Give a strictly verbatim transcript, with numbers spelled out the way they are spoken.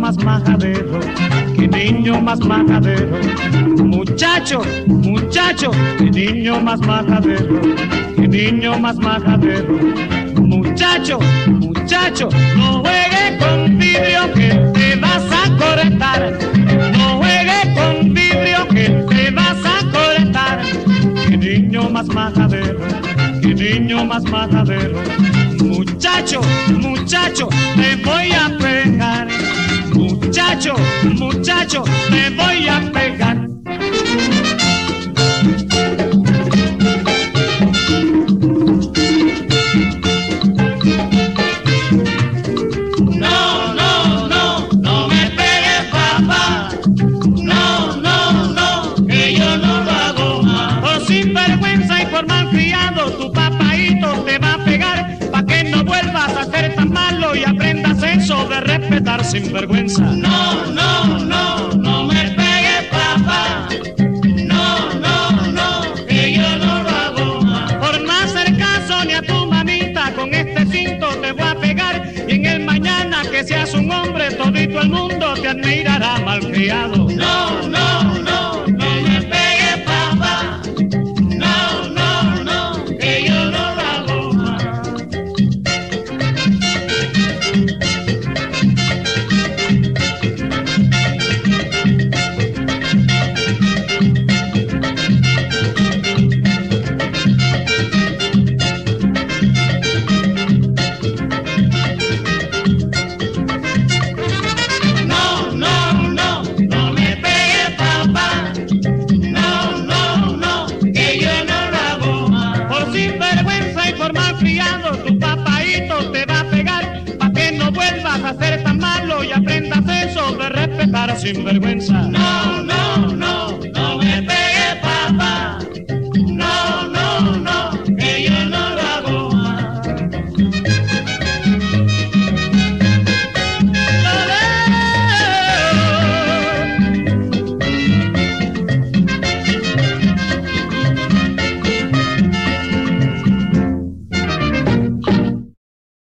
más majadero, qué niño más majadero. Muchacho, muchacho, qué niño más majadero, qué niño más majadero. Muchacho, muchacho, no juegue con vidrio que te vas a cortar. No juegue con vidrio que te vas a cortar. Qué niño más majadero, qué niño más majadero. Muchacho, muchacho, te voy a pegar. Muchacho, muchacho, te voy a pegar. No, no, no, no me pegues, papá. No, no, no, que yo no lo hago más. Por sinvergüenza y por malcriado, tu papaíto te va a pegar, pa' que no vuelvas a ser tan malo y aprendas eso de respetar sinvergüenza. No, no, no, no me pegues, papá. No, no, no, que yo no lo hago más. Por no hacer caso ni a tu mamita, con este cinto te voy a pegar. Y en el mañana que seas un hombre, todito el mundo te admirará, malcriado. No, no, no, no me pegues, papá. No, no, no, que yo no lo hago más. No, no, no, no me pegues, papá. No, no, no, que yo no lo hago más. Por sinvergüenza y por malcriado, tu papaíto te va a pegar, pa' que no vuelvas a ser tan malo y aprendas eso de respetar sinvergüenza. No, no.